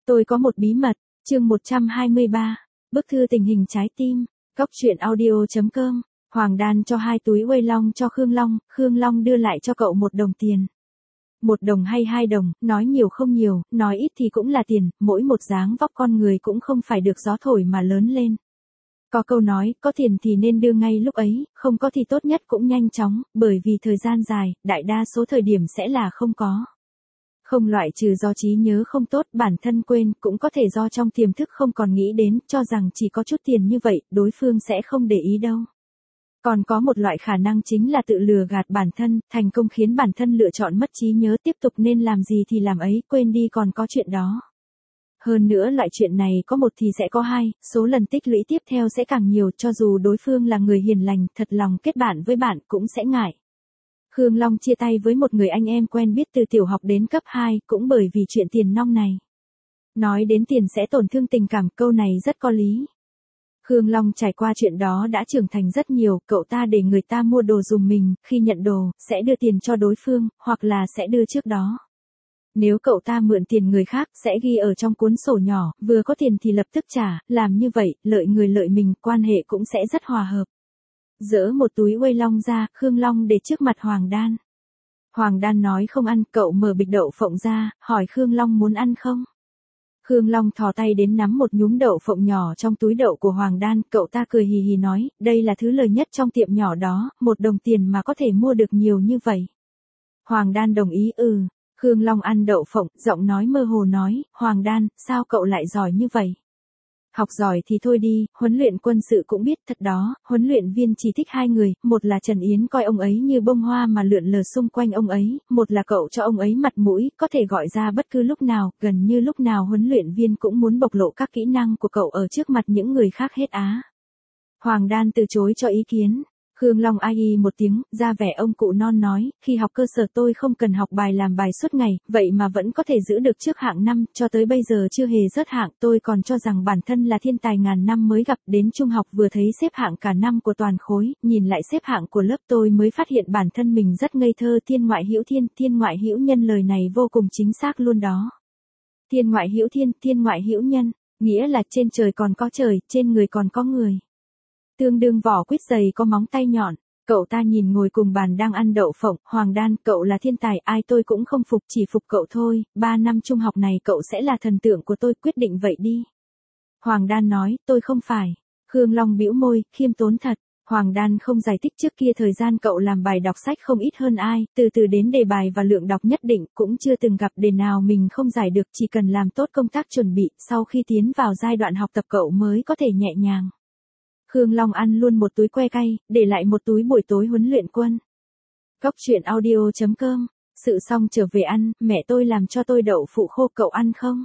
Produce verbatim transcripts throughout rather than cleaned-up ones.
Tôi có một bí mật, chương một trăm hai mươi ba, bức thư tình hình trái tim, góc truyện audio.com, Hoàng Đan cho hai túi Uây Long cho Khương Long, Khương Long đưa lại cho cậu một đồng tiền. Một đồng hay hai đồng, nói nhiều không nhiều, nói ít thì cũng là tiền, mỗi một dáng vóc con người cũng không phải được gió thổi mà lớn lên. Có câu nói, có tiền thì nên đưa ngay lúc ấy, không có thì tốt nhất cũng nhanh chóng, bởi vì thời gian dài, đại đa số thời điểm sẽ là không có. Không loại trừ do trí nhớ không tốt, bản thân quên, cũng có thể do trong tiềm thức không còn nghĩ đến, cho rằng chỉ có chút tiền như vậy, đối phương sẽ không để ý đâu. Còn có một loại khả năng chính là tự lừa gạt bản thân, thành công khiến bản thân lựa chọn mất trí nhớ, tiếp tục nên làm gì thì làm ấy, quên đi còn có chuyện đó. Hơn nữa loại chuyện này có một thì sẽ có hai, số lần tích lũy tiếp theo sẽ càng nhiều, cho dù đối phương là người hiền lành, thật lòng kết bạn với bạn cũng sẽ ngại. Khương Long chia tay với một người anh em quen biết từ tiểu học đến cấp hai, cũng bởi vì chuyện tiền nong này. Nói đến tiền sẽ tổn thương tình cảm, câu này rất có lý. Khương Long trải qua chuyện đó đã trưởng thành rất nhiều, cậu ta để người ta mua đồ dùng mình, khi nhận đồ, sẽ đưa tiền cho đối phương, hoặc là sẽ đưa trước đó. Nếu cậu ta mượn tiền người khác, sẽ ghi ở trong cuốn sổ nhỏ, vừa có tiền thì lập tức trả, làm như vậy, lợi người lợi mình, quan hệ cũng sẽ rất hòa hợp. Dỡ một túi Uây Long ra, Khương Long để trước mặt Hoàng Đan. Hoàng Đan nói không ăn, cậu mở bịch đậu phộng ra, hỏi Khương Long muốn ăn không? Khương Long thò tay đến nắm một nhúm đậu phộng nhỏ trong túi đậu của Hoàng Đan, cậu ta cười hì hì nói, đây là thứ lời nhất trong tiệm nhỏ đó, một đồng tiền mà có thể mua được nhiều như vậy. Hoàng Đan đồng ý ừ. Khương Long ăn đậu phộng, giọng nói mơ hồ nói, Hoàng Đan, sao cậu lại giỏi như vậy? Học giỏi thì thôi đi, huấn luyện quân sự cũng biết, thật đó, huấn luyện viên chỉ thích hai người, một là Trần Yến coi ông ấy như bông hoa mà lượn lờ xung quanh ông ấy, một là cậu cho ông ấy mặt mũi, có thể gọi ra bất cứ lúc nào, gần như lúc nào huấn luyện viên cũng muốn bộc lộ các kỹ năng của cậu ở trước mặt những người khác hết á. Hoàng Đan từ chối cho ý kiến. Khương Long ai y một tiếng, ra vẻ ông cụ non nói, khi học cơ sở tôi không cần học bài làm bài suốt ngày, vậy mà vẫn có thể giữ được trước hạng năm, cho tới bây giờ chưa hề rớt hạng, tôi còn cho rằng bản thân là thiên tài ngàn năm mới gặp, đến trung học vừa thấy xếp hạng cả năm của toàn khối, nhìn lại xếp hạng của lớp tôi mới phát hiện bản thân mình rất ngây thơ, thiên ngoại hữu thiên, thiên ngoại hữu nhân, lời này vô cùng chính xác luôn đó. Thiên ngoại hữu thiên, thiên ngoại hữu nhân, nghĩa là trên trời còn có trời, trên người còn có người. Tương đương vỏ quýt dày có móng tay nhọn, cậu ta nhìn ngồi cùng bàn đang ăn đậu phộng, Hoàng Đan, cậu là thiên tài, ai tôi cũng không phục, chỉ phục cậu thôi, ba năm trung học này cậu sẽ là thần tượng của tôi, quyết định vậy đi. Hoàng Đan nói, tôi không phải. Khương Long bĩu môi, khiêm tốn thật. Hoàng Đan không giải thích trước kia thời gian cậu làm bài đọc sách không ít hơn ai, từ từ đến đề bài và lượng đọc nhất định, cũng chưa từng gặp đề nào mình không giải được, chỉ cần làm tốt công tác chuẩn bị, sau khi tiến vào giai đoạn học tập cậu mới có thể nhẹ nhàng. Khương Long ăn luôn một túi que cay, để lại một túi buổi tối huấn luyện quân. Góc truyện audio.com, sự xong trở về ăn, mẹ tôi làm cho tôi đậu phụ khô, cậu ăn không?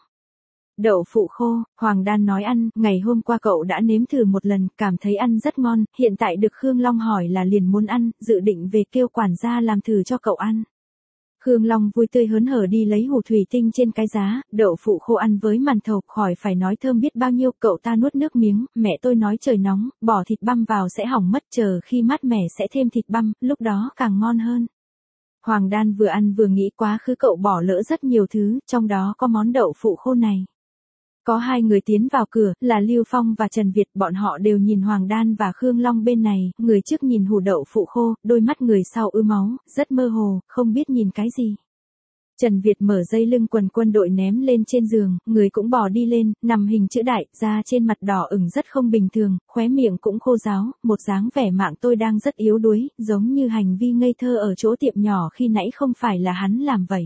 Đậu phụ khô, Hoàng Đan nói ăn, ngày hôm qua cậu đã nếm thử một lần, cảm thấy ăn rất ngon, hiện tại được Khương Long hỏi là liền muốn ăn, dự định về kêu quản gia làm thử cho cậu ăn. Khương Long vui tươi hớn hở đi lấy hủ thủy tinh trên cái giá, đậu phụ khô ăn với màn thầu, khỏi phải nói thơm biết bao nhiêu, cậu ta nuốt nước miếng, mẹ tôi nói trời nóng, bỏ thịt băm vào sẽ hỏng mất, chờ khi mát mẻ sẽ thêm thịt băm, lúc đó càng ngon hơn. Hoàng Đan vừa ăn vừa nghĩ quá khứ cậu bỏ lỡ rất nhiều thứ, trong đó có món đậu phụ khô này. Có hai người tiến vào cửa, là Lưu Phong và Trần Việt, bọn họ đều nhìn Hoàng Đan và Khương Long bên này, người trước nhìn hủ đậu phụ khô, đôi mắt người sau ứ máu, rất mơ hồ, không biết nhìn cái gì. Trần Việt mở dây lưng quần quân đội ném lên trên giường, người cũng bò đi lên, nằm hình chữ đại, da trên mặt đỏ ửng rất không bình thường, khóe miệng cũng khô ráo, một dáng vẻ mạng tôi đang rất yếu đuối, giống như hành vi ngây thơ ở chỗ tiệm nhỏ khi nãy không phải là hắn làm vậy.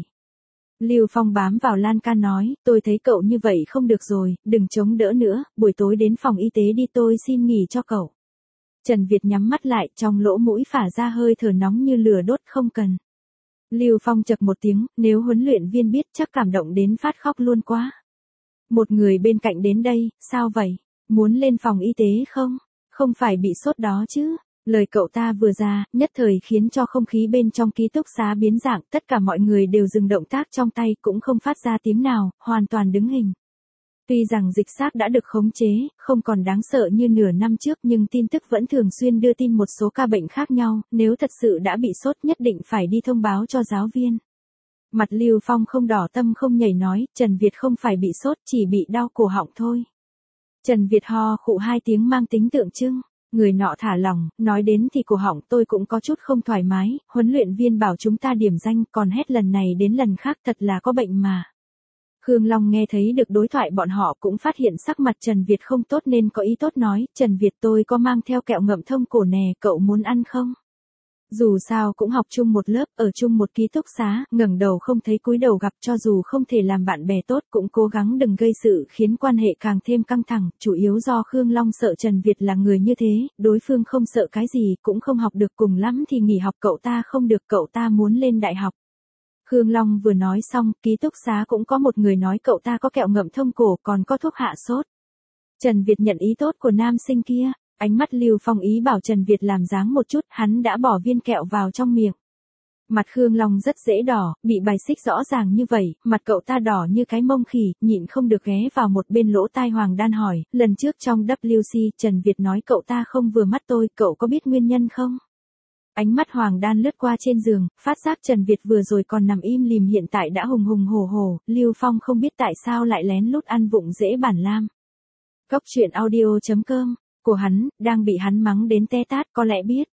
Lưu Phong bám vào lan can nói, tôi thấy cậu như vậy không được rồi, đừng chống đỡ nữa, buổi tối đến phòng y tế đi, tôi xin nghỉ cho cậu. Trần Việt nhắm mắt lại, trong lỗ mũi phả ra hơi thở nóng như lửa đốt, không cần. Lưu Phong chậc một tiếng, nếu huấn luyện viên biết chắc cảm động đến phát khóc luôn quá. Một người bên cạnh đến đây, sao vậy? Muốn lên phòng y tế không? Không phải bị sốt đó chứ? Lời cậu ta vừa ra, nhất thời khiến cho không khí bên trong ký túc xá biến dạng, tất cả mọi người đều dừng động tác trong tay, cũng không phát ra tiếng nào, hoàn toàn đứng hình. Tuy rằng dịch xác đã được khống chế, không còn đáng sợ như nửa năm trước, nhưng tin tức vẫn thường xuyên đưa tin một số ca bệnh khác nhau, nếu thật sự đã bị sốt nhất định phải đi thông báo cho giáo viên. Mặt Lưu Phong không đỏ tâm không nhảy nói, Trần Việt không phải bị sốt, chỉ bị đau cổ họng thôi. Trần Việt ho khụ hai tiếng mang tính tượng trưng. Người nọ thả lỏng, nói đến thì cổ họng tôi cũng có chút không thoải mái, huấn luyện viên bảo chúng ta điểm danh, còn hết lần này đến lần khác thật là có bệnh mà. Khương Long nghe thấy được đối thoại bọn họ cũng phát hiện sắc mặt Trần Việt không tốt nên có ý tốt nói, Trần Việt tôi có mang theo kẹo ngậm thông cổ nè, cậu muốn ăn không? Dù sao cũng học chung một lớp, ở chung một ký túc xá, ngẩng đầu không thấy cúi đầu gặp, cho dù không thể làm bạn bè tốt cũng cố gắng đừng gây sự khiến quan hệ càng thêm căng thẳng, chủ yếu do Khương Long sợ Trần Việt là người như thế, đối phương không sợ cái gì, cũng không học được, cùng lắm thì nghỉ học, cậu ta không được, cậu ta muốn lên đại học. Khương Long vừa nói xong, ký túc xá cũng có một người nói cậu ta có kẹo ngậm thông cổ, còn có thuốc hạ sốt. Trần Việt nhận ý tốt của nam sinh kia. Ánh mắt Lưu Phong ý bảo Trần Việt làm dáng một chút, hắn đã bỏ viên kẹo vào trong miệng. Mặt Khương Long rất dễ đỏ, bị bài xích rõ ràng như vậy, mặt cậu ta đỏ như cái mông khỉ, nhịn không được ghé vào một bên lỗ tai Hoàng Đan hỏi, lần trước trong W C, Trần Việt nói cậu ta không vừa mắt tôi, cậu có biết nguyên nhân không? Ánh mắt Hoàng Đan lướt qua trên giường, phát giác Trần Việt vừa rồi còn nằm im lìm hiện tại đã hùng hùng hổ hổ, Lưu Phong không biết tại sao lại lén lút ăn vụng dễ bản lam. Cốc truyện audio chấm com của hắn, đang bị hắn mắng đến te tát có lẽ biết.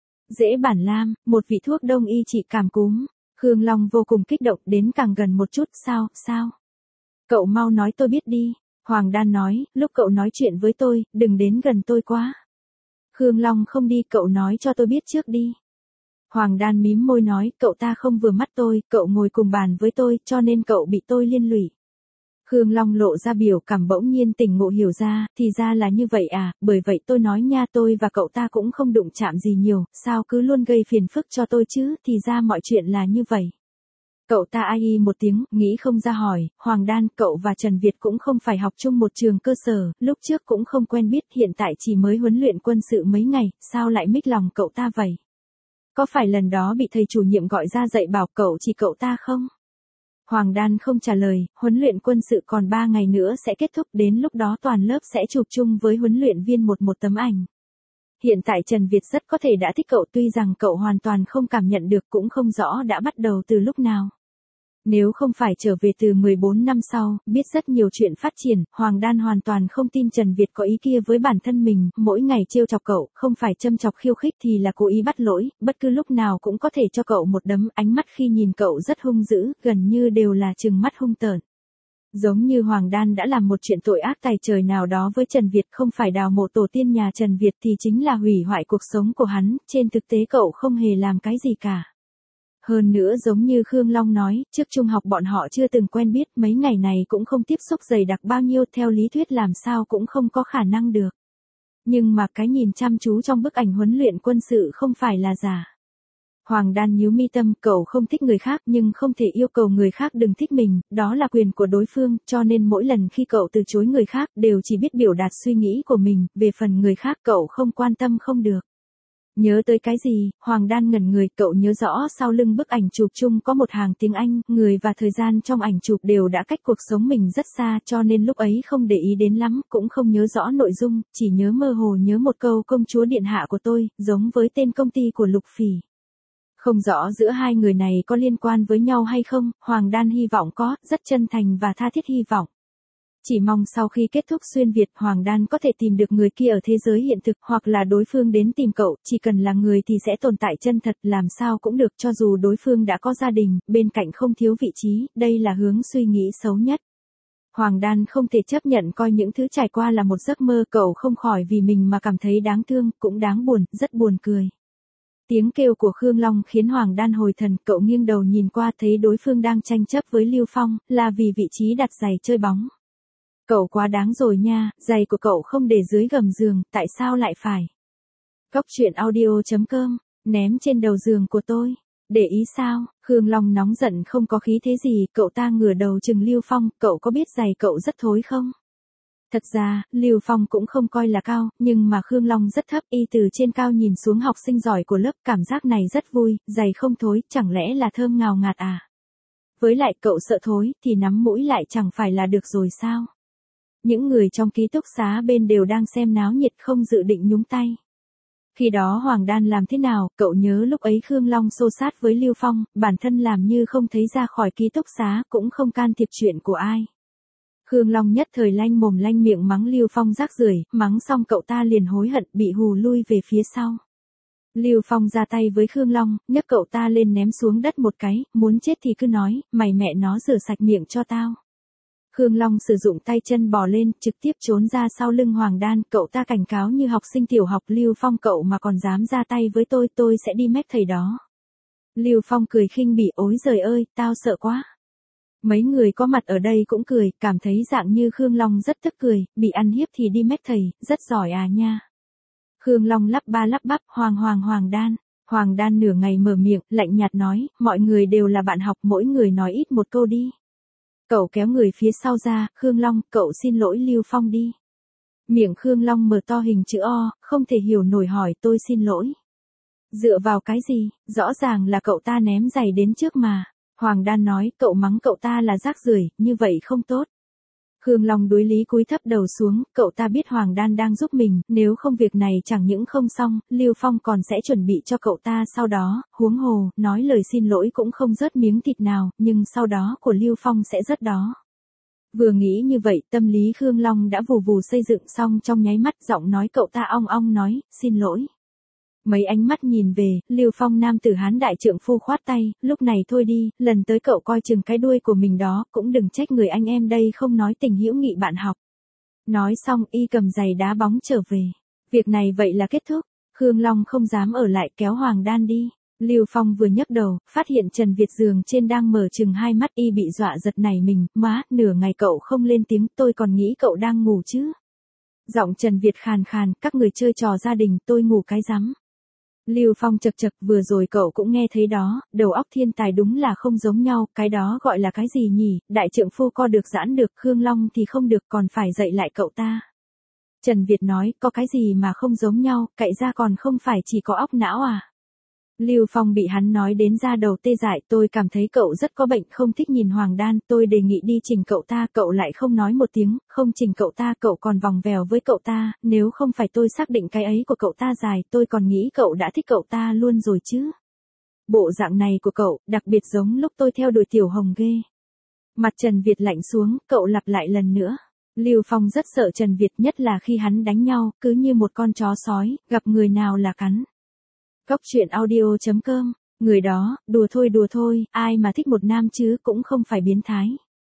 Dễ bản lam, một vị thuốc đông y trị cảm cúm. Khương Long vô cùng kích động đến càng gần một chút, sao, sao? Cậu mau nói tôi biết đi. Hoàng Đan nói, lúc cậu nói chuyện với tôi, đừng đến gần tôi quá. Khương Long không đi, cậu nói cho tôi biết trước đi. Hoàng Đan mím môi nói, cậu ta không vừa mắt tôi, cậu ngồi cùng bàn với tôi, cho nên cậu bị tôi liên lụy. Khương Long lộ ra biểu cảm bỗng nhiên tỉnh ngộ hiểu ra, thì ra là như vậy à, bởi vậy tôi nói nha tôi và cậu ta cũng không đụng chạm gì nhiều, sao cứ luôn gây phiền phức cho tôi chứ, thì ra mọi chuyện là như vậy. Cậu ta ai y một tiếng, nghĩ không ra hỏi, Hoàng Đan, cậu và Trần Việt cũng không phải học chung một trường cơ sở, lúc trước cũng không quen biết, hiện tại chỉ mới huấn luyện quân sự mấy ngày, sao lại mích lòng cậu ta vậy? Có phải lần đó bị thầy chủ nhiệm gọi ra dạy bảo cậu chỉ cậu ta không? Hoàng Đan không trả lời, huấn luyện quân sự còn ba ngày nữa sẽ kết thúc, đến lúc đó toàn lớp sẽ chụp chung với huấn luyện viên một một tấm ảnh. Hiện tại Trần Việt rất có thể đã thích cậu, tuy rằng cậu hoàn toàn không cảm nhận được, cũng không rõ đã bắt đầu từ lúc nào. Nếu không phải trở về từ mười bốn năm sau, biết rất nhiều chuyện phát triển, Hoàng Đan hoàn toàn không tin Trần Việt có ý kia với bản thân mình, mỗi ngày trêu chọc cậu, không phải châm chọc khiêu khích thì là cố ý bắt lỗi, bất cứ lúc nào cũng có thể cho cậu một đấm, ánh mắt khi nhìn cậu rất hung dữ, gần như đều là trừng mắt hung tợn. Giống như Hoàng Đan đã làm một chuyện tội ác tày trời nào đó với Trần Việt, không phải đào mộ tổ tiên nhà Trần Việt thì chính là hủy hoại cuộc sống của hắn, trên thực tế cậu không hề làm cái gì cả. Hơn nữa giống như Khương Long nói, trước trung học bọn họ chưa từng quen biết, mấy ngày này cũng không tiếp xúc dày đặc bao nhiêu, theo lý thuyết làm sao cũng không có khả năng được. Nhưng mà cái nhìn chăm chú trong bức ảnh huấn luyện quân sự không phải là giả. Hoàng Đan nhíu mi tâm, cậu không thích người khác nhưng không thể yêu cầu người khác đừng thích mình, đó là quyền của đối phương, cho nên mỗi lần khi cậu từ chối người khác đều chỉ biết biểu đạt suy nghĩ của mình, về phần người khác cậu không quan tâm không được. Nhớ tới cái gì, Hoàng Đan ngẩn người, cậu nhớ rõ sau lưng bức ảnh chụp chung có một hàng tiếng Anh, người và thời gian trong ảnh chụp đều đã cách cuộc sống mình rất xa, cho nên lúc ấy không để ý đến lắm, cũng không nhớ rõ nội dung, chỉ nhớ mơ hồ nhớ một câu công chúa điện hạ của tôi, giống với tên công ty của Lục Phỉ. Không rõ giữa hai người này có liên quan với nhau hay không, Hoàng Đan hy vọng có, rất chân thành và tha thiết hy vọng. Chỉ mong sau khi kết thúc xuyên Việt, Hoàng Đan có thể tìm được người kia ở thế giới hiện thực, hoặc là đối phương đến tìm cậu, chỉ cần là người thì sẽ tồn tại chân thật, làm sao cũng được, cho dù đối phương đã có gia đình, bên cạnh không thiếu vị trí, đây là hướng suy nghĩ xấu nhất. Hoàng Đan không thể chấp nhận coi những thứ trải qua là một giấc mơ, cậu không khỏi vì mình mà cảm thấy đáng thương, cũng đáng buồn, rất buồn cười. Tiếng kêu của Khương Long khiến Hoàng Đan hồi thần, cậu nghiêng đầu nhìn qua thấy đối phương đang tranh chấp với Lưu Phong, là vì vị trí đặt giày chơi bóng. Cậu quá đáng rồi nha, giày của cậu không để dưới gầm giường, tại sao lại phải? Cốc truyện audio chấm com, ném trên đầu giường của tôi. Để ý sao? Khương Long nóng giận không có khí thế gì, cậu ta ngửa đầu chừng Lưu Phong, cậu có biết giày cậu rất thối không? Thật ra, Lưu Phong cũng không coi là cao, nhưng mà Khương Long rất thấp, y từ trên cao nhìn xuống học sinh giỏi của lớp, cảm giác này rất vui, giày không thối, chẳng lẽ là thơm ngào ngạt à? Với lại cậu sợ thối, thì nắm mũi lại chẳng phải là được rồi sao? Những người trong ký túc xá bên đều đang xem náo nhiệt không dự định nhúng tay. Khi đó Hoàng Đan làm thế nào, cậu nhớ lúc ấy Khương Long xô sát với Lưu Phong, bản thân làm như không thấy ra khỏi ký túc xá, cũng không can thiệp chuyện của ai. Khương Long nhất thời lanh mồm lanh miệng mắng Lưu Phong rác rưởi, mắng xong cậu ta liền hối hận bị hù lui về phía sau. Lưu Phong ra tay với Khương Long, nhấc cậu ta lên ném xuống đất một cái, muốn chết thì cứ nói, mày mẹ nó rửa sạch miệng cho tao. Khương Long sử dụng tay chân bò lên, trực tiếp trốn ra sau lưng Hoàng Đan, cậu ta cảnh cáo như học sinh tiểu học, Lưu Phong cậu mà còn dám ra tay với tôi, tôi sẽ đi mép thầy đó. Lưu Phong cười khinh bỉ, ối giời ơi, tao sợ quá. Mấy người có mặt ở đây cũng cười, cảm thấy dạng như Khương Long rất tức cười, bị ăn hiếp thì đi mép thầy, rất giỏi à nha. Khương Long lắp ba lắp bắp, Hoàng Hoàng Hoàng Đan. Hoàng Đan nửa ngày mở miệng, lạnh nhạt nói, mọi người đều là bạn học, mỗi người nói ít một câu đi. Cậu kéo người phía sau ra, Khương Long, cậu xin lỗi Lưu Phong đi. Miệng Khương Long mở to hình chữ O, không thể hiểu nổi hỏi tôi xin lỗi. Dựa vào cái gì, rõ ràng là cậu ta ném giày đến trước mà. Hoàng Đan nói, cậu mắng cậu ta là rác rưởi, như vậy không tốt. Khương Long đối lý cúi thấp đầu xuống, cậu ta biết Hoàng Đan đang giúp mình, nếu không việc này chẳng những không xong, Lưu Phong còn sẽ chuẩn bị cho cậu ta sau đó, huống hồ, nói lời xin lỗi cũng không rớt miếng thịt nào, nhưng sau đó của Lưu Phong sẽ rớt đó. Vừa nghĩ như vậy, tâm lý Khương Long đã vù vù xây dựng xong trong nháy mắt, giọng nói cậu ta ong ong nói, xin lỗi. Mấy ánh mắt nhìn về, Lưu Phong nam tử Hán đại trượng phu khoát tay, lúc này thôi đi, lần tới cậu coi chừng cái đuôi của mình đó, cũng đừng trách người anh em đây không nói tình hữu nghị bạn học. Nói xong y cầm giày đá bóng trở về. Việc này vậy là kết thúc, Khương Long không dám ở lại kéo Hoàng Đan đi. Lưu Phong vừa nhấc đầu, phát hiện Trần Việt giường trên đang mở chừng hai mắt, y bị dọa giật nảy mình, má, nửa ngày cậu không lên tiếng, tôi còn nghĩ cậu đang ngủ chứ. Giọng Trần Việt khàn khàn, các người chơi trò gia đình, tôi ngủ cái rắm. Lưu Phong chật chật, vừa rồi cậu cũng nghe thấy đó, đầu óc thiên tài đúng là không giống nhau, cái đó gọi là cái gì nhỉ, đại trượng phu co được giãn được, Khương Long thì không được, còn phải dạy lại cậu ta. Trần Việt nói, có cái gì mà không giống nhau, cậy ra còn không phải chỉ có óc não à. Lưu Phong bị hắn nói đến da đầu tê dại, tôi cảm thấy cậu rất có bệnh, không thích nhìn Hoàng Đan, tôi đề nghị đi chỉnh cậu ta, cậu lại không nói một tiếng, không chỉnh cậu ta, cậu còn vòng vèo với cậu ta, nếu không phải tôi xác định cái ấy của cậu ta dài, tôi còn nghĩ cậu đã thích cậu ta luôn rồi chứ. Bộ dạng này của cậu, đặc biệt giống lúc tôi theo đuổi Tiểu Hồng ghê. Mặt Trần Việt lạnh xuống, cậu lặp lại lần nữa. Lưu Phong rất sợ Trần Việt, nhất là khi hắn đánh nhau, cứ như một con chó sói, gặp người nào là cắn. Cóc truyện audio chấm com, người đó, đùa thôi đùa thôi, ai mà thích một nam chứ cũng không phải biến thái.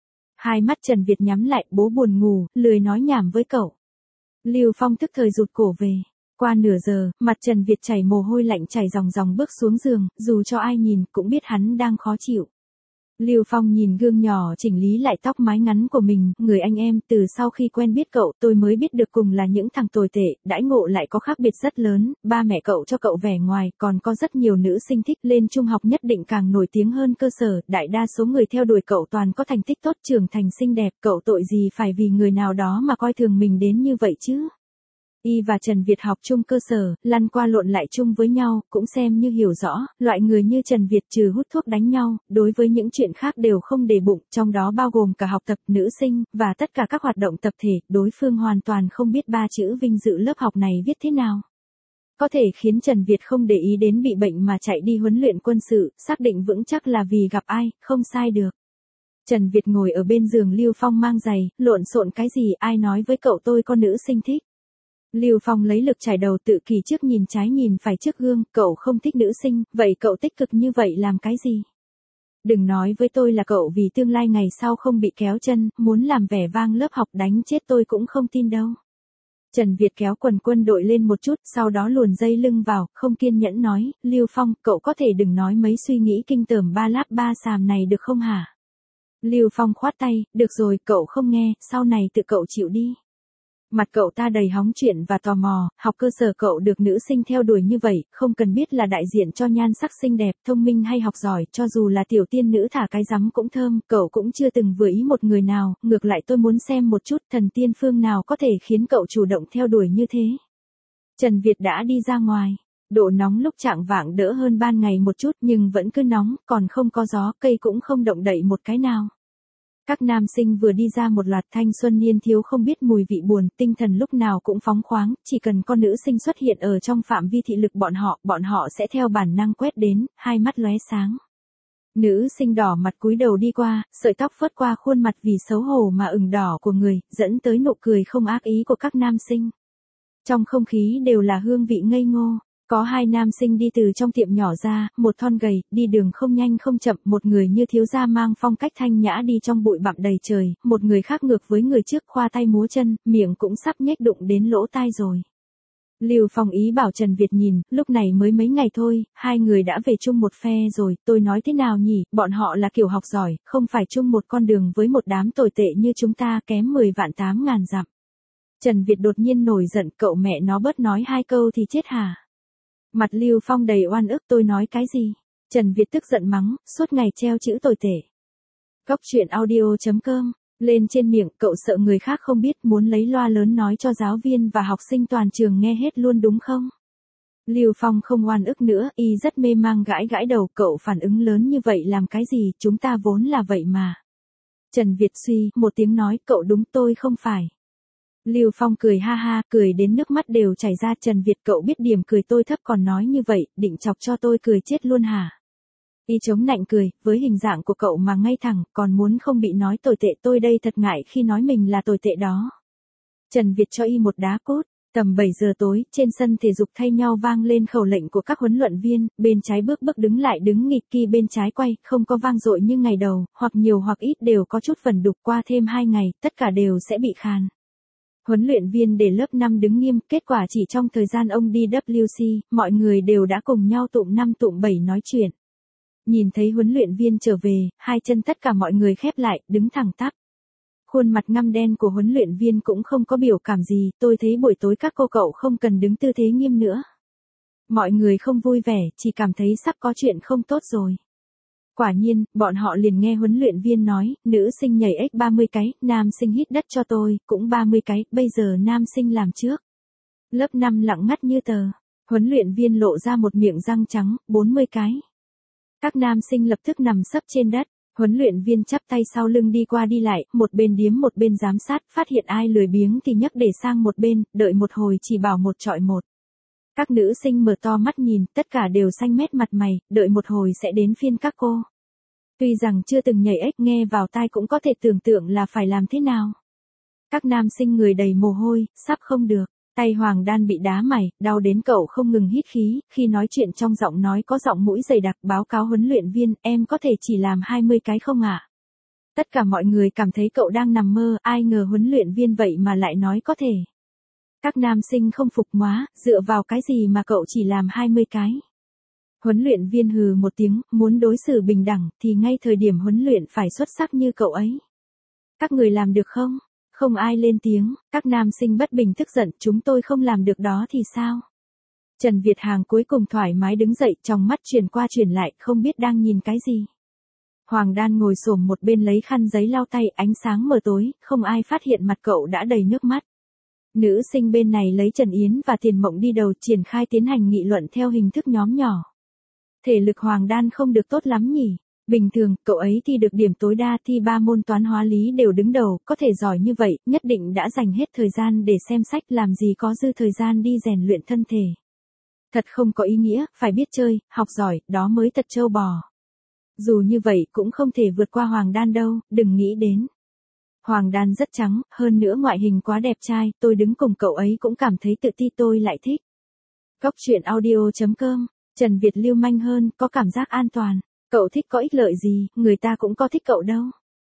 Hai mắt Trần Việt nhắm lại, bố buồn ngủ, lười nói nhảm với cậu. Lưu Phong tức thời rụt cổ về. Qua nửa giờ, mặt Trần Việt chảy mồ hôi lạnh chảy ròng ròng bước xuống giường, dù cho ai nhìn cũng biết hắn đang khó chịu. Lưu Phong nhìn gương nhỏ chỉnh lý lại tóc mái ngắn của mình, người anh em, từ sau khi quen biết cậu tôi mới biết được cùng là những thằng tồi tệ, đãi ngộ lại có khác biệt rất lớn, ba mẹ cậu cho cậu vẻ ngoài, còn có rất nhiều nữ sinh thích, lên trung học nhất định càng nổi tiếng hơn cơ sở, đại đa số người theo đuổi cậu toàn có thành tích tốt, trưởng thành xinh đẹp, cậu tội gì phải vì người nào đó mà coi thường mình đến như vậy chứ. Y và Trần Việt học chung cơ sở, lăn qua lộn lại chung với nhau, cũng xem như hiểu rõ, loại người như Trần Việt trừ hút thuốc đánh nhau, đối với những chuyện khác đều không để bụng, trong đó bao gồm cả học tập, nữ sinh, và tất cả các hoạt động tập thể, đối phương hoàn toàn không biết ba chữ vinh dự lớp học này viết thế nào. Có thể khiến Trần Việt không để ý đến bị bệnh mà chạy đi huấn luyện quân sự, xác định vững chắc là vì gặp ai, không sai được. Trần Việt ngồi ở bên giường Lưu Phong mang giày, lộn xộn cái gì, ai nói với cậu tôi có nữ sinh thích. Lưu Phong lấy lực chải đầu tự kỳ trước nhìn trái nhìn phải trước gương, cậu không thích nữ sinh, vậy cậu tích cực như vậy làm cái gì? Đừng nói với tôi là cậu vì tương lai ngày sau không bị kéo chân, muốn làm vẻ vang lớp học đánh chết tôi cũng không tin đâu. Trần Việt kéo quần quân đội lên một chút, sau đó luồn dây lưng vào, không kiên nhẫn nói, Lưu Phong, cậu có thể đừng nói mấy suy nghĩ kinh tởm ba láp ba xàm này được không hả? Lưu Phong khoát tay, được rồi, cậu không nghe, sau này tự cậu chịu đi. Mặt cậu ta đầy hóng chuyện và tò mò, học cơ sở cậu được nữ sinh theo đuổi như vậy, không cần biết là đại diện cho nhan sắc xinh đẹp, thông minh hay học giỏi, cho dù là tiểu tiên nữ thả cái rắm cũng thơm, cậu cũng chưa từng vừa ý một người nào, ngược lại tôi muốn xem một chút thần tiên phương nào có thể khiến cậu chủ động theo đuổi như thế. Trần Việt đã đi ra ngoài. Độ nóng lúc chạng vạng đỡ hơn ban ngày một chút nhưng vẫn cứ nóng, còn không có gió, cây cũng không động đậy một cái nào. Các nam sinh vừa đi ra một loạt thanh xuân niên thiếu không biết mùi vị buồn, tinh thần lúc nào cũng phóng khoáng, chỉ cần con nữ sinh xuất hiện ở trong phạm vi thị lực bọn họ, bọn họ sẽ theo bản năng quét đến, hai mắt lóe sáng. Nữ sinh đỏ mặt cúi đầu đi qua, sợi tóc phớt qua khuôn mặt vì xấu hổ mà ửng đỏ của người, dẫn tới nụ cười không ác ý của các nam sinh. Trong không khí đều là hương vị ngây ngô. Có hai nam sinh đi từ trong tiệm nhỏ ra, một thon gầy, đi đường không nhanh không chậm, một người như thiếu gia mang phong cách thanh nhã đi trong bụi bặm đầy trời, một người khác ngược với người trước khoa tay múa chân, miệng cũng sắp nhếch đụng đến lỗ tai rồi. Lưu Phong ý bảo Trần Việt nhìn, lúc này mới mấy ngày thôi, hai người đã về chung một phe rồi, tôi nói thế nào nhỉ, bọn họ là kiểu học giỏi, không phải chung một con đường với một đám tồi tệ như chúng ta kém mười vạn tám ngàn dặm. Trần Việt đột nhiên nổi giận, cậu mẹ nó bớt nói hai câu thì chết hả? Mặt Lưu Phong đầy oan ức, tôi nói cái gì? Trần Việt tức giận mắng, suốt ngày treo chữ tồi tệ. Góc truyện audio chấm com, lên trên miệng, cậu sợ người khác không biết, muốn lấy loa lớn nói cho giáo viên và học sinh toàn trường nghe hết luôn đúng không? Lưu Phong không oan ức nữa, y rất mê mang gãi gãi đầu, cậu phản ứng lớn như vậy làm cái gì, chúng ta vốn là vậy mà. Trần Việt suy, một tiếng nói, cậu đúng tôi không phải. Lưu Phong cười ha ha, cười đến nước mắt đều chảy ra. Trần Việt, cậu biết điểm cười tôi thấp còn nói như vậy, định chọc cho tôi cười chết luôn hả? Y chống nạnh cười, với hình dạng của cậu mà ngay thẳng, còn muốn không bị nói tồi tệ, tôi đây thật ngại khi nói mình là tồi tệ đó. Trần Việt cho y một đá cốt. Tầm bảy giờ tối, trên sân thể dục thay nhau vang lên khẩu lệnh của các huấn luyện viên, bên trái bước bước đứng lại đứng nghịch kỳ bên trái quay, không có vang dội như ngày đầu, hoặc nhiều hoặc ít đều có chút phần đục, qua thêm hai ngày, tất cả đều sẽ bị khàn. Huấn luyện viên để lớp năm đứng nghiêm, kết quả chỉ trong thời gian ông đi W C, mọi người đều đã cùng nhau tụm năm tụm bảy nói chuyện. Nhìn thấy huấn luyện viên trở về, hai chân tất cả mọi người khép lại, đứng thẳng tắp. Khuôn mặt ngăm đen của huấn luyện viên cũng không có biểu cảm gì, tôi thấy buổi tối các cô cậu không cần đứng tư thế nghiêm nữa. Mọi người không vui vẻ, chỉ cảm thấy sắp có chuyện không tốt rồi. Quả nhiên, bọn họ liền nghe huấn luyện viên nói, nữ sinh nhảy ếch ba mươi cái, nam sinh hít đất cho tôi, cũng ba mươi cái, bây giờ nam sinh làm trước. Lớp năm lặng ngắt như tờ, huấn luyện viên lộ ra một miệng răng trắng, bốn mươi cái. Các nam sinh lập tức nằm sấp trên đất, huấn luyện viên chắp tay sau lưng đi qua đi lại, một bên điếm một bên giám sát, phát hiện ai lười biếng thì nhấc để sang một bên, đợi một hồi chỉ bảo một chọi một. Các nữ sinh mở to mắt nhìn, tất cả đều xanh mét mặt mày, đợi một hồi sẽ đến phiên các cô. Tuy rằng chưa từng nhảy ếch nghe vào tai cũng có thể tưởng tượng là phải làm thế nào. Các nam sinh người đầy mồ hôi, sắp không được, tay Hoàng Đan bị đá mày, đau đến cậu không ngừng hít khí, khi nói chuyện trong giọng nói có giọng mũi dày đặc, báo cáo huấn luyện viên, em có thể chỉ làm hai mươi cái không ạ? À? Tất cả mọi người cảm thấy cậu đang nằm mơ, ai ngờ huấn luyện viên vậy mà lại nói có thể. Các nam sinh không phục móa, dựa vào cái gì mà cậu chỉ làm hai mươi cái. Huấn luyện viên hừ một tiếng, muốn đối xử bình đẳng, thì ngay thời điểm huấn luyện phải xuất sắc như cậu ấy. Các người làm được không? Không ai lên tiếng, các nam sinh bất bình tức giận, chúng tôi không làm được đó thì sao? Trần Việt Hàng cuối cùng thoải mái đứng dậy, trong mắt chuyển qua chuyển lại, không biết đang nhìn cái gì. Hoàng Đan ngồi xổm một bên lấy khăn giấy lau tay, ánh sáng mờ tối, không ai phát hiện mặt cậu đã đầy nước mắt. Nữ sinh bên này lấy Trần Yến và Tiền Mộng đi đầu, triển khai tiến hành nghị luận theo hình thức nhóm nhỏ. Thể lực Hoàng Đan không được tốt lắm nhỉ? Bình thường, cậu ấy thi được điểm tối đa, thi ba môn toán hóa lý đều đứng đầu, có thể giỏi như vậy, nhất định đã dành hết thời gian để xem sách, làm gì có dư thời gian đi rèn luyện thân thể. Thật không có ý nghĩa, phải biết chơi, học giỏi, đó mới thật trâu bò. Dù như vậy cũng không thể vượt qua Hoàng Đan đâu, đừng nghĩ đến. Hoàng Đan rất trắng, hơn nữa ngoại hình quá đẹp trai, tôi đứng cùng cậu ấy cũng cảm thấy tự ti, tôi lại thích. Góc truyện audio chấm com, Trần Việt lưu manh hơn, có cảm giác an toàn. Cậu thích có ích lợi gì, người ta cũng có thích cậu đâu.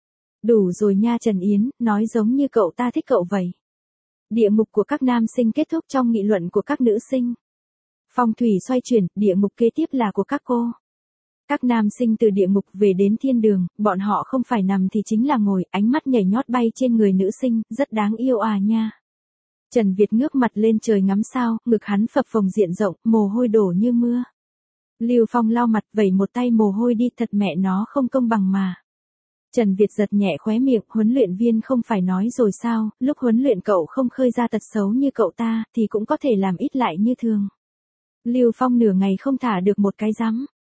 Đủ rồi nha Trần Yến, nói giống như cậu ta thích cậu vậy. Địa ngục của các nam sinh kết thúc trong nghị luận của các nữ sinh. Phong thủy xoay chuyển, địa ngục kế tiếp là của các cô. Các nam sinh từ địa ngục về đến thiên đường, bọn họ không phải nằm thì chính là ngồi, ánh mắt nhảy nhót bay trên người nữ sinh, rất đáng yêu à nha. Trần Việt ngước mặt lên trời ngắm sao, ngực hắn phập phồng diện rộng, mồ hôi đổ như mưa. Lưu Phong lau mặt, vẩy một tay mồ hôi đi, thật mẹ nó không công bằng mà. Trần Việt giật nhẹ khóe miệng, huấn luyện viên không phải nói rồi sao, lúc huấn luyện cậu không khơi ra tật xấu như cậu ta, thì cũng có thể làm ít lại như thường. Lưu Phong nửa ngày không thả được một cái rắm.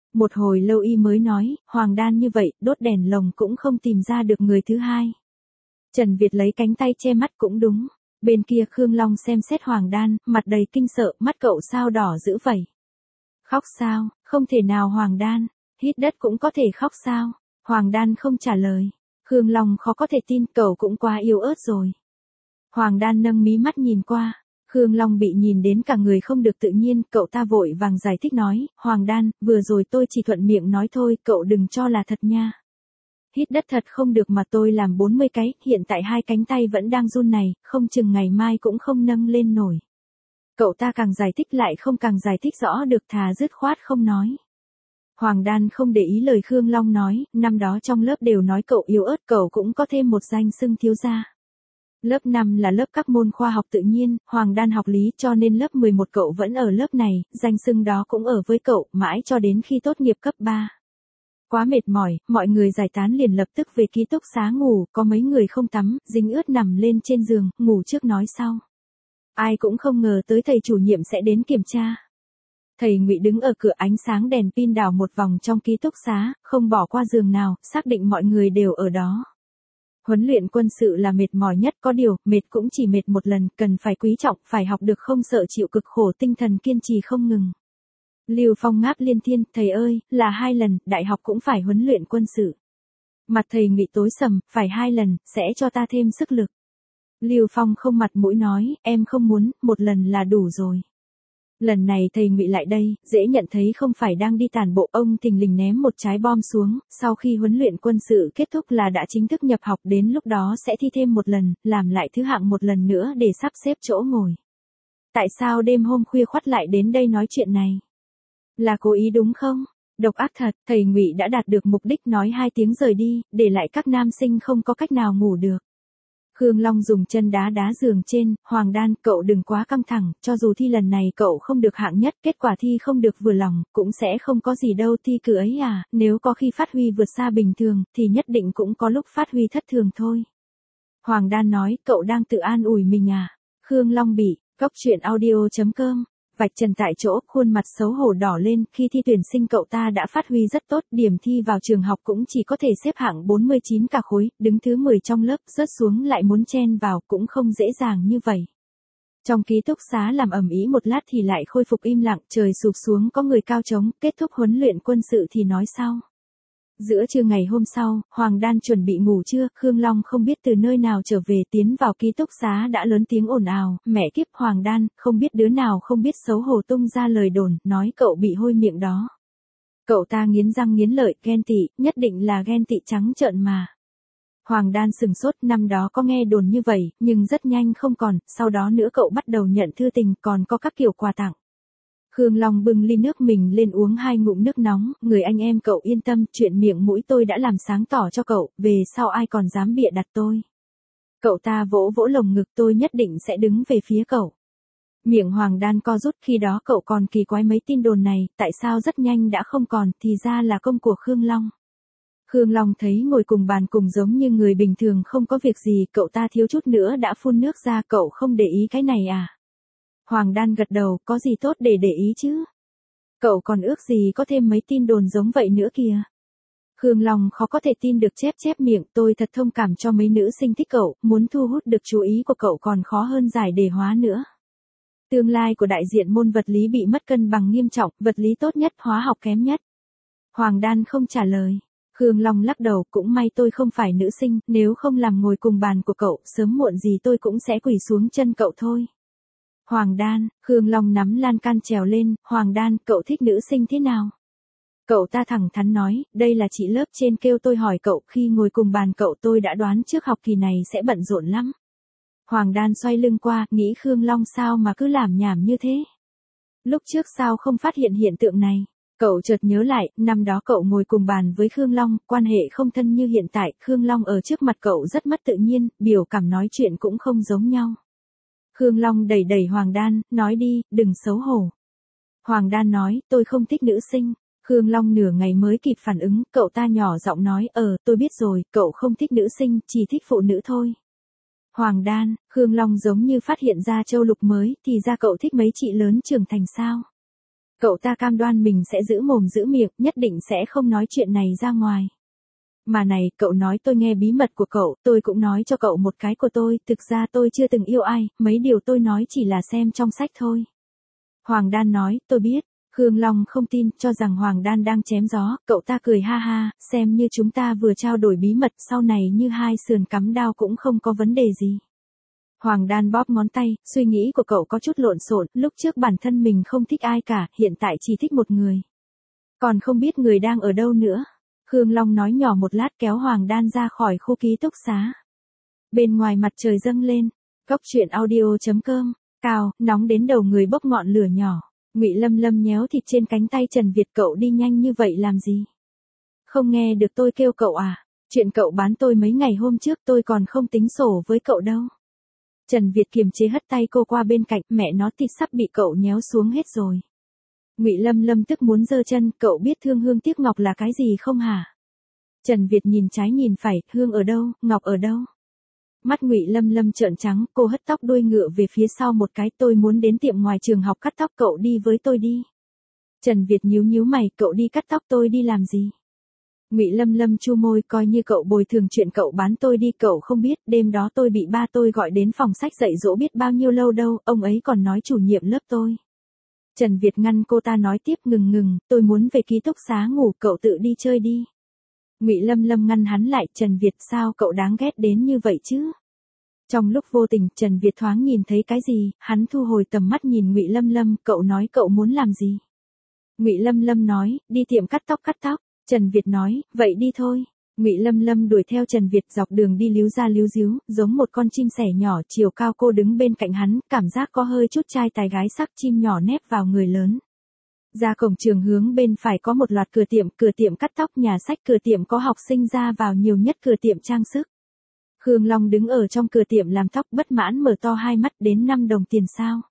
Một hồi lâu y mới nói, Hoàng Đan như vậy, đốt đèn lồng cũng không tìm ra được người thứ hai. Trần Việt lấy cánh tay che mắt cũng đúng. Bên kia Khương Long xem xét Hoàng Đan, mặt đầy kinh sợ, mắt cậu sao đỏ dữ vậy? Khóc sao? Không thể nào Hoàng Đan. Hít đất cũng có thể khóc sao? Hoàng Đan không trả lời. Khương Long khó có thể tin, cậu cũng quá yếu ớt rồi. Hoàng Đan nâng mí mắt nhìn qua. Khương Long bị nhìn đến cả người không được tự nhiên, cậu ta vội vàng giải thích nói, Hoàng Đan, vừa rồi tôi chỉ thuận miệng nói thôi, cậu đừng cho là thật nha. Hít đất thật không được mà tôi làm bốn mươi cái, hiện tại hai cánh tay vẫn đang run này, không chừng ngày mai cũng không nâng lên nổi. Cậu ta càng giải thích lại không càng giải thích rõ được, thà dứt khoát không nói. Hoàng Đan không để ý lời Khương Long nói, năm đó trong lớp đều nói cậu yếu ớt, cậu cũng có thêm một danh xưng thiếu gia. Lớp năm là lớp các môn khoa học tự nhiên, Hoàng Đan học lý cho nên lớp mười một cậu vẫn ở lớp này, danh xưng đó cũng ở với cậu, mãi cho đến khi tốt nghiệp cấp ba. Quá mệt mỏi, mọi người giải tán liền lập tức về ký túc xá ngủ, có mấy người không tắm, dính ướt nằm lên trên giường, ngủ trước nói sau. Ai cũng không ngờ tới thầy chủ nhiệm sẽ đến kiểm tra. Thầy Ngụy đứng ở cửa, ánh sáng đèn pin đảo một vòng trong ký túc xá, không bỏ qua giường nào, xác định mọi người đều ở đó. Huấn luyện quân sự là mệt mỏi nhất, có điều, mệt cũng chỉ mệt một lần, cần phải quý trọng, phải học được không sợ chịu cực khổ, tinh thần kiên trì không ngừng. Lưu Phong ngáp liên thiên, thầy ơi, là hai lần, đại học cũng phải huấn luyện quân sự. Mặt thầy Ngụy tối sầm, phải hai lần, sẽ cho ta thêm sức lực. Lưu Phong không mặt mũi nói, em không muốn, một lần là đủ rồi. Lần này thầy Ngụy lại đây, dễ nhận thấy không phải đang đi tản bộ, ông thình lình ném một trái bom xuống, sau khi huấn luyện quân sự kết thúc là đã chính thức nhập học, đến lúc đó sẽ thi thêm một lần, làm lại thứ hạng một lần nữa để sắp xếp chỗ ngồi. Tại sao đêm hôm khuya khoắt lại đến đây nói chuyện này? Là cố ý đúng không? Độc ác thật, thầy Ngụy đã đạt được mục đích, nói hai tiếng rời đi, để lại các nam sinh không có cách nào ngủ được. Khương Long dùng chân đá đá giường trên, Hoàng Đan, cậu đừng quá căng thẳng, cho dù thi lần này cậu không được hạng nhất, kết quả thi không được vừa lòng, cũng sẽ không có gì đâu, thi cử ấy à, nếu có khi phát huy vượt xa bình thường, thì nhất định cũng có lúc phát huy thất thường thôi. Hoàng Đan nói, cậu đang tự an ủi mình à? Khương Long bị, góc truyện audio chấm com. Vạch trần tại chỗ, khuôn mặt xấu hổ đỏ lên, khi thi tuyển sinh cậu ta đã phát huy rất tốt, điểm thi vào trường học cũng chỉ có thể xếp hạng bốn mươi chín cả khối, đứng thứ mười trong lớp, rớt xuống lại muốn chen vào cũng không dễ dàng như vậy. Trong ký túc xá làm ầm ĩ một lát thì lại khôi phục im lặng, trời sụp xuống có người cao trống, kết thúc huấn luyện quân sự thì nói sau. Giữa trưa ngày hôm sau, Hoàng Đan chuẩn bị ngủ trưa, Khương Long không biết từ nơi nào trở về, tiến vào ký túc xá đã lớn tiếng ồn ào, mẹ kiếp Hoàng Đan, không biết đứa nào không biết xấu hổ tung ra lời đồn, nói cậu bị hôi miệng đó. Cậu ta nghiến răng nghiến lợi, ghen tị, nhất định là ghen tị trắng trợn mà. Hoàng Đan sừng sốt, năm đó có nghe đồn như vậy, nhưng rất nhanh không còn, sau đó nữa cậu bắt đầu nhận thư tình, còn có các kiểu quà tặng. Khương Long bưng ly nước mình lên uống hai ngụm nước nóng, người anh em cậu yên tâm, chuyện miệng mũi tôi đã làm sáng tỏ cho cậu, về sau ai còn dám bịa đặt tôi. Cậu ta vỗ vỗ lồng ngực, tôi nhất định sẽ đứng về phía cậu. Miệng Hoàng Đan co rút, khi đó cậu còn kỳ quái mấy tin đồn này, tại sao rất nhanh đã không còn, thì ra là công của Khương Long. Khương Long thấy ngồi cùng bàn cùng giống như người bình thường không có việc gì, cậu ta thiếu chút nữa đã phun nước ra, cậu không để ý cái này à? Hoàng Đan gật đầu, có gì tốt để để ý chứ? Cậu còn ước gì có thêm mấy tin đồn giống vậy nữa kìa. Khương Long khó có thể tin được, chép chép miệng, tôi thật thông cảm cho mấy nữ sinh thích cậu, muốn thu hút được chú ý của cậu còn khó hơn giải đề hóa nữa. Tương lai của đại diện môn vật lý bị mất cân bằng nghiêm trọng, vật lý tốt nhất, hóa học kém nhất. Hoàng Đan không trả lời. Khương Long lắc đầu, cũng may tôi không phải nữ sinh, nếu không làm ngồi cùng bàn của cậu, sớm muộn gì tôi cũng sẽ quỳ xuống chân cậu thôi. Hoàng Đan, Khương Long nắm lan can trèo lên, Hoàng Đan, cậu thích nữ sinh thế nào? Cậu ta thẳng thắn nói, đây là chị lớp trên kêu tôi hỏi cậu, khi ngồi cùng bàn cậu tôi đã đoán trước học kỳ này sẽ bận rộn lắm. Hoàng Đan xoay lưng qua, nghĩ Khương Long sao mà cứ làm nhảm như thế? Lúc trước sao không phát hiện hiện tượng này? Cậu chợt nhớ lại, năm đó cậu ngồi cùng bàn với Khương Long, quan hệ không thân như hiện tại, Khương Long ở trước mặt cậu rất mất tự nhiên, biểu cảm nói chuyện cũng không giống nhau. Khương Long đẩy đẩy Hoàng Đan, nói đi, đừng xấu hổ. Hoàng Đan nói, tôi không thích nữ sinh. Khương Long nửa ngày mới kịp phản ứng, cậu ta nhỏ giọng nói, ờ, tôi biết rồi, cậu không thích nữ sinh, chỉ thích phụ nữ thôi. Hoàng Đan, Khương Long giống như phát hiện ra châu lục mới, thì ra cậu thích mấy chị lớn trưởng thành sao? Cậu ta cam đoan mình sẽ giữ mồm giữ miệng, nhất định sẽ không nói chuyện này ra ngoài. Mà này, cậu nói tôi nghe bí mật của cậu, tôi cũng nói cho cậu một cái của tôi, thực ra tôi chưa từng yêu ai, mấy điều tôi nói chỉ là xem trong sách thôi. Hoàng Đan nói, tôi biết. Khương Long không tin, cho rằng Hoàng Đan đang chém gió, cậu ta cười ha ha, xem như chúng ta vừa trao đổi bí mật, sau này như hai sườn cắm đao cũng không có vấn đề gì. Hoàng Đan bóp ngón tay, suy nghĩ của cậu có chút lộn xộn, lúc trước bản thân mình không thích ai cả, hiện tại chỉ thích một người. Còn không biết người đang ở đâu nữa. Khương Long nói nhỏ một lát kéo Hoàng Đan ra khỏi khu ký túc xá. Bên ngoài mặt trời dâng lên, Cốc truyện audio chấm com, cao, nóng đến đầu người bốc ngọn lửa nhỏ. Ngụy Lâm Lâm nhéo thịt trên cánh tay Trần Việt, cậu đi nhanh như vậy làm gì? Không nghe được tôi kêu cậu à? Chuyện cậu bán tôi mấy ngày hôm trước tôi còn không tính sổ với cậu đâu. Trần Việt kiềm chế hất tay cô qua bên cạnh, mẹ nó thịt sắp bị cậu nhéo xuống hết rồi. Ngụy Lâm Lâm tức muốn giơ chân, cậu biết thương hương tiếc ngọc là cái gì không hả? Trần Việt nhìn trái nhìn phải, hương ở đâu, ngọc ở đâu? Mắt Ngụy Lâm Lâm trợn trắng, cô hất tóc đuôi ngựa về phía sau một cái, tôi muốn đến tiệm ngoài trường học cắt tóc, cậu đi với tôi đi. Trần Việt nhíu nhíu mày, cậu đi cắt tóc tôi đi làm gì? Ngụy Lâm Lâm chu môi, coi như cậu bồi thường chuyện cậu bán tôi đi, cậu không biết, đêm đó tôi bị ba tôi gọi đến phòng sách dạy dỗ biết bao nhiêu lâu đâu, ông ấy còn nói chủ nhiệm lớp tôi. Trần Việt ngăn cô ta nói tiếp, ngừng ngừng, tôi muốn về ký túc xá ngủ, cậu tự đi chơi đi. Ngụy Lâm Lâm ngăn hắn lại, Trần Việt sao cậu đáng ghét đến như vậy chứ? Trong lúc vô tình, Trần Việt thoáng nhìn thấy cái gì, hắn thu hồi tầm mắt nhìn Ngụy Lâm Lâm, cậu nói cậu muốn làm gì? Ngụy Lâm Lâm nói, đi tiệm cắt tóc cắt tóc. Trần Việt nói, vậy đi thôi. Ngụy Lâm Lâm đuổi theo Trần Việt dọc đường đi líu ra líu díu, giống một con chim sẻ nhỏ, chiều cao cô đứng bên cạnh hắn, cảm giác có hơi chút trai tài gái sắc, chim nhỏ nép vào người lớn. Ra cổng trường hướng bên phải có một loạt cửa tiệm, cửa tiệm cắt tóc, nhà sách, cửa tiệm có học sinh ra vào nhiều nhất, cửa tiệm trang sức. Khương Long đứng ở trong cửa tiệm làm tóc bất mãn mở to hai mắt, đến năm đồng tiền sao?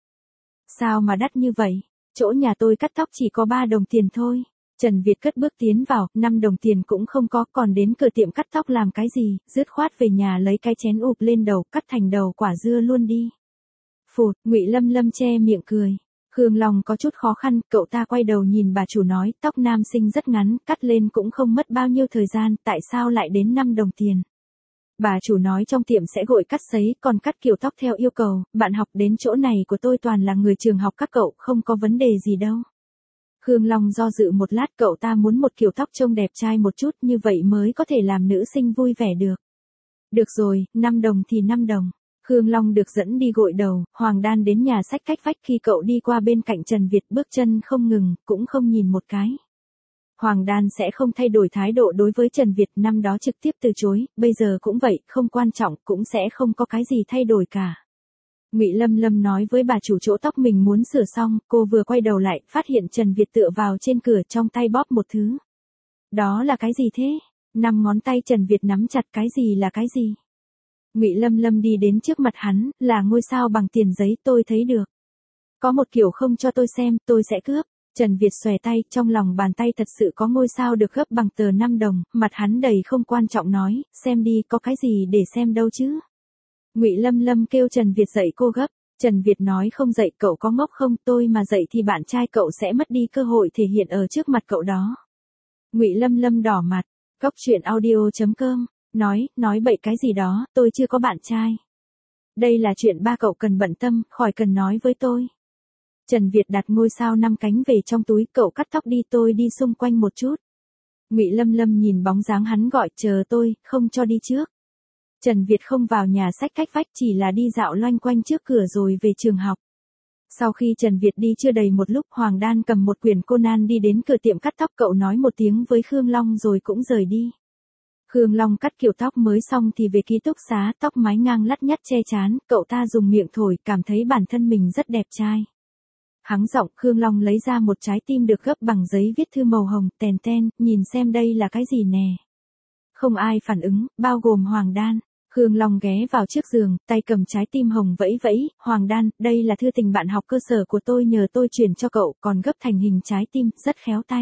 Sao mà đắt như vậy? Chỗ nhà tôi cắt tóc chỉ có ba đồng tiền thôi. Trần Việt cất bước tiến vào, năm đồng tiền cũng không có, còn đến cửa tiệm cắt tóc làm cái gì, dứt khoát về nhà lấy cái chén ụp lên đầu, cắt thành đầu quả dưa luôn đi. Phụt, Ngụy Lâm Lâm che miệng cười. Khương Long có chút khó khăn, cậu ta quay đầu nhìn bà chủ nói, tóc nam sinh rất ngắn, cắt lên cũng không mất bao nhiêu thời gian, tại sao lại đến năm đồng tiền? Bà chủ nói trong tiệm sẽ gội cắt sấy, còn cắt kiểu tóc theo yêu cầu, bạn học đến chỗ này của tôi toàn là người trường học các cậu, không có vấn đề gì đâu. Khương Long do dự một lát, cậu ta muốn một kiểu tóc trông đẹp trai một chút, như vậy mới có thể làm nữ sinh vui vẻ được. Được rồi, năm đồng thì năm đồng. Khương Long được dẫn đi gội đầu, Hoàng Đan đến nhà sách cách vách, khi cậu đi qua bên cạnh Trần Việt bước chân không ngừng, cũng không nhìn một cái. Hoàng Đan sẽ không thay đổi thái độ đối với Trần Việt, năm đó trực tiếp từ chối, bây giờ cũng vậy, không quan trọng, cũng sẽ không có cái gì thay đổi cả. Ngụy Lâm Lâm nói với bà chủ chỗ tóc mình muốn sửa xong, cô vừa quay đầu lại, phát hiện Trần Việt tựa vào trên cửa, trong tay bóp một thứ. Đó là cái gì thế? Năm ngón tay Trần Việt nắm chặt, cái gì là cái gì? Ngụy Lâm Lâm đi đến trước mặt hắn, là ngôi sao bằng tiền giấy, tôi thấy được. Có một kiểu không cho tôi xem, tôi sẽ cướp. Trần Việt xòe tay, trong lòng bàn tay thật sự có ngôi sao được gấp bằng tờ năm đồng, mặt hắn đầy không quan trọng nói, xem đi, có cái gì để xem đâu chứ. Ngụy Lâm Lâm kêu Trần Việt dạy cô gấp. Trần Việt nói không dạy, cậu có ngốc không, tôi mà dạy thì bạn trai cậu sẽ mất đi cơ hội thể hiện ở trước mặt cậu đó. Ngụy Lâm Lâm đỏ mặt, Cốc truyện audio chấm com, nói, nói bậy cái gì đó, tôi chưa có bạn trai. Đây là chuyện ba cậu cần bận tâm, khỏi cần nói với tôi. Trần Việt đặt ngôi sao năm cánh về trong túi, cậu cắt tóc đi, tôi đi xung quanh một chút. Ngụy Lâm Lâm nhìn bóng dáng hắn gọi, chờ tôi, không cho đi trước. Trần Việt không vào nhà sách cách vách, chỉ là đi dạo loanh quanh trước cửa rồi về trường học. Sau khi Trần Việt đi chưa đầy một lúc, Hoàng Đan cầm một quyển Conan đi đến cửa tiệm cắt tóc, cậu nói một tiếng với Khương Long rồi cũng rời đi. Khương Long cắt kiểu tóc mới xong thì về ký túc xá, tóc mái ngang lắt nhắt che chán, cậu ta dùng miệng thổi, cảm thấy bản thân mình rất đẹp trai. Hắng giọng, Khương Long lấy ra một trái tim được gấp bằng giấy viết thư màu hồng, tèn ten, nhìn xem đây là cái gì nè. Không ai phản ứng, bao gồm Hoàng Đan. Khương Long ghé vào trước giường, tay cầm trái tim hồng vẫy vẫy, Hoàng Đan, đây là thư tình bạn học cơ sở của tôi nhờ tôi chuyển cho cậu, còn gấp thành hình trái tim, rất khéo tay.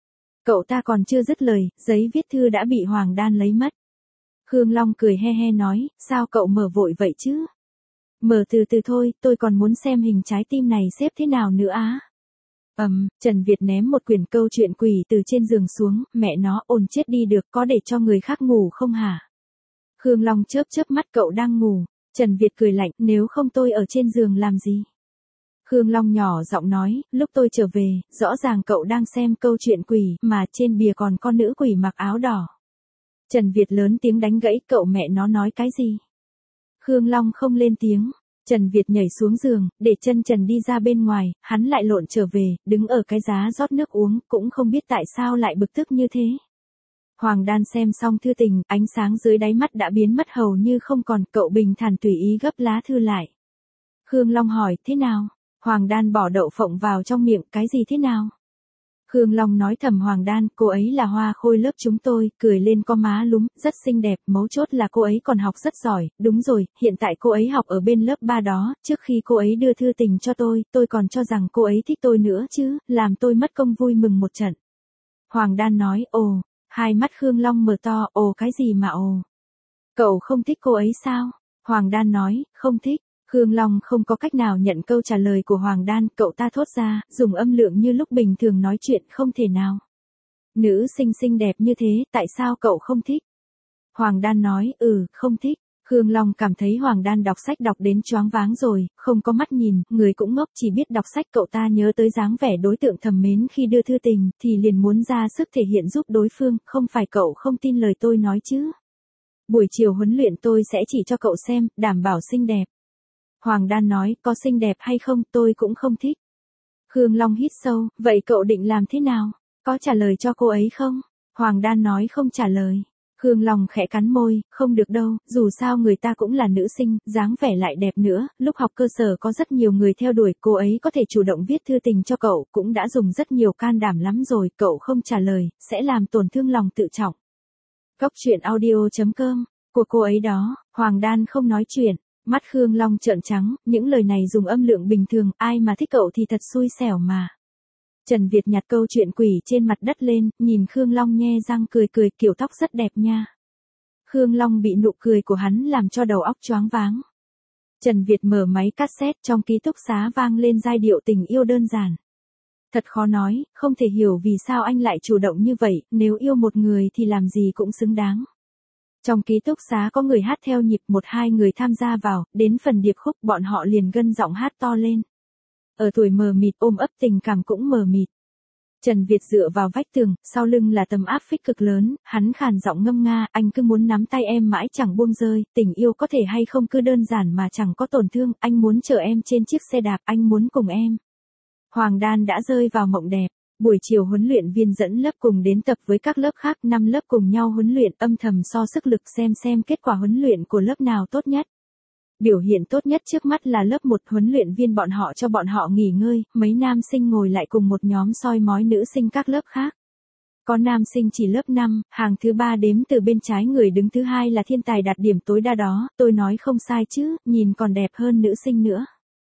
Cậu ta còn chưa dứt lời, giấy viết thư đã bị Hoàng Đan lấy mất. Khương Long cười he he nói, sao cậu mở vội vậy chứ? Mở từ từ thôi, tôi còn muốn xem hình trái tim này xếp thế nào nữa á. Ầm, Trần Việt ném một quyển câu chuyện quỷ từ trên giường xuống, mẹ nó, ồn chết đi được, có để cho người khác ngủ không hả? Khương Long chớp chớp mắt, cậu đang ngủ. Trần Việt cười lạnh, nếu không tôi ở trên giường làm gì? Khương Long nhỏ giọng nói, lúc tôi trở về, rõ ràng cậu đang xem câu chuyện quỷ, mà trên bìa còn con nữ quỷ mặc áo đỏ. Trần Việt lớn tiếng đánh gãy, cậu mẹ nó nói cái gì? Khương Long không lên tiếng. Trần Việt nhảy xuống giường, để chân trần đi ra bên ngoài, hắn lại lộn trở về, đứng ở cái giá rót nước uống, cũng không biết tại sao lại bực tức như thế. Hoàng Đan xem xong thư tình, ánh sáng dưới đáy mắt đã biến mất hầu như không còn, cậu bình thản tùy ý gấp lá thư lại. Khương Long hỏi, thế nào? Hoàng Đan bỏ đậu phộng vào trong miệng, cái gì thế nào? Khương Long nói thầm Hoàng Đan, cô ấy là hoa khôi lớp chúng tôi, cười lên có má lúm, rất xinh đẹp, mấu chốt là cô ấy còn học rất giỏi, đúng rồi, hiện tại cô ấy học ở bên lớp ba đó, trước khi cô ấy đưa thư tình cho tôi, tôi còn cho rằng cô ấy thích tôi nữa chứ, làm tôi mất công vui mừng một trận. Hoàng Đan nói, ồ, hai mắt Khương Long mở to, ồ cái gì mà ồ? Cậu không thích cô ấy sao? Hoàng Đan nói, không thích. Khương Long không có cách nào nhận câu trả lời của Hoàng Đan, cậu ta thốt ra, dùng âm lượng như lúc bình thường nói chuyện, không thể nào. Nữ sinh xinh đẹp như thế, tại sao cậu không thích? Hoàng Đan nói, ừ, không thích. Khương Long cảm thấy Hoàng Đan đọc sách đọc đến choáng váng rồi, không có mắt nhìn, người cũng ngốc, chỉ biết đọc sách. Cậu ta nhớ tới dáng vẻ đối tượng thầm mến khi đưa thư tình, thì liền muốn ra sức thể hiện giúp đối phương, không phải cậu không tin lời tôi nói chứ. Buổi chiều huấn luyện tôi sẽ chỉ cho cậu xem, đảm bảo xinh đẹp. Hoàng Đan nói, có xinh đẹp hay không, tôi cũng không thích. Khương Long hít sâu, vậy cậu định làm thế nào? Có trả lời cho cô ấy không? Hoàng Đan nói không trả lời. Khương Long khẽ cắn môi, không được đâu, dù sao người ta cũng là nữ sinh, dáng vẻ lại đẹp nữa, lúc học cơ sở có rất nhiều người theo đuổi, cô ấy có thể chủ động viết thư tình cho cậu, cũng đã dùng rất nhiều can đảm lắm rồi, cậu không trả lời, sẽ làm tổn thương lòng tự trọng. Góc truyện audio chấm com, của cô ấy đó, Hoàng Đan không nói chuyện. Mắt Khương Long trợn trắng, những lời này dùng âm lượng bình thường, ai mà thích cậu thì thật xui xẻo mà. Trần Việt nhặt câu chuyện quỷ trên mặt đất lên, nhìn Khương Long nhe răng cười cười, kiểu tóc rất đẹp nha. Khương Long bị nụ cười của hắn làm cho đầu óc choáng váng. Trần Việt mở máy cassette, trong ký túc xá vang lên giai điệu tình yêu đơn giản. Thật khó nói, không thể hiểu vì sao anh lại chủ động như vậy, nếu yêu một người thì làm gì cũng xứng đáng. Trong ký túc xá có người hát theo nhịp, một hai người tham gia vào, đến phần điệp khúc bọn họ liền gân giọng hát to lên. Ở tuổi mờ mịt ôm ấp tình cảm cũng mờ mịt. Trần Việt dựa vào vách tường, sau lưng là tấm áp phích cực lớn, hắn khàn giọng ngâm nga, anh cứ muốn nắm tay em mãi chẳng buông rơi, tình yêu có thể hay không cứ đơn giản mà chẳng có tổn thương, anh muốn chở em trên chiếc xe đạp, anh muốn cùng em. Hoàng Đan đã rơi vào mộng đẹp. Buổi chiều huấn luyện viên dẫn lớp cùng đến tập với các lớp khác, năm lớp cùng nhau huấn luyện, âm thầm so sức lực xem xem kết quả huấn luyện của lớp nào tốt nhất. Biểu hiện tốt nhất trước mắt là lớp một, huấn luyện viên bọn họ cho bọn họ nghỉ ngơi, mấy nam sinh ngồi lại cùng một nhóm soi mói nữ sinh các lớp khác. Có nam sinh chỉ lớp năm, hàng thứ ba đếm từ bên trái, người đứng thứ hai là thiên tài đạt điểm tối đa đó, tôi nói không sai chứ, nhìn còn đẹp hơn nữ sinh nữa.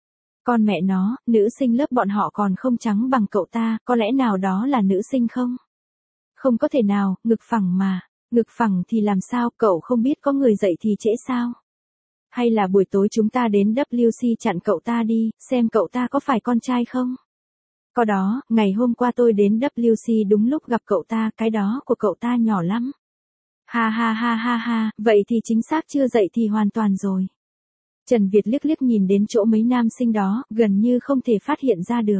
Con mẹ nó, nữ sinh lớp bọn họ còn không trắng bằng cậu ta, có lẽ nào đó là nữ sinh không? Không có thể nào, ngực phẳng mà, ngực phẳng thì làm sao, cậu không biết có người dậy thì trễ sao? Hay là buổi tối chúng ta đến vê kép xê chặn cậu ta đi, xem cậu ta có phải con trai không? Có đó, ngày hôm qua tôi đến vê kép xê đúng lúc gặp cậu ta, cái đó của cậu ta nhỏ lắm. Ha ha ha ha ha, vậy thì chính xác chưa dậy thì hoàn toàn rồi. Trần Việt liếc liếc nhìn đến chỗ mấy nam sinh đó, gần như không thể phát hiện ra được.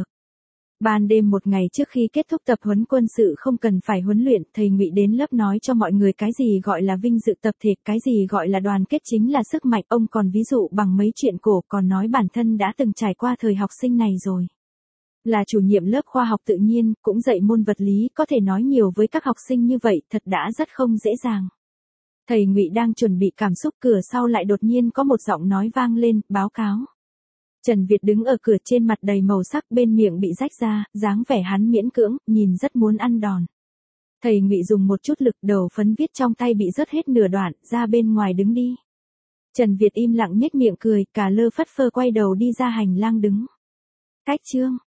Ban đêm một ngày trước khi kết thúc tập huấn quân sự không cần phải huấn luyện, thầy Ngụy đến lớp nói cho mọi người cái gì gọi là vinh dự tập thể, cái gì gọi là đoàn kết chính là sức mạnh, ông còn ví dụ bằng mấy chuyện cổ, còn nói bản thân đã từng trải qua thời học sinh này rồi. Là chủ nhiệm lớp khoa học tự nhiên, cũng dạy môn vật lý, có thể nói nhiều với các học sinh như vậy, thật đã rất không dễ dàng. Thầy Ngụy đang chuẩn bị cảm xúc, cửa sau lại đột nhiên có một giọng nói vang lên, báo cáo. Trần Việt đứng ở cửa, trên mặt đầy màu sắc, bên miệng bị rách ra, dáng vẻ hắn miễn cưỡng, nhìn rất muốn ăn đòn. Thầy Ngụy dùng một chút lực, đầu phấn viết trong tay bị rớt hết nửa đoạn, ra bên ngoài đứng đi. Trần Việt im lặng nhếch miệng cười, cả lơ phất phơ quay đầu đi ra hành lang đứng. Cách chương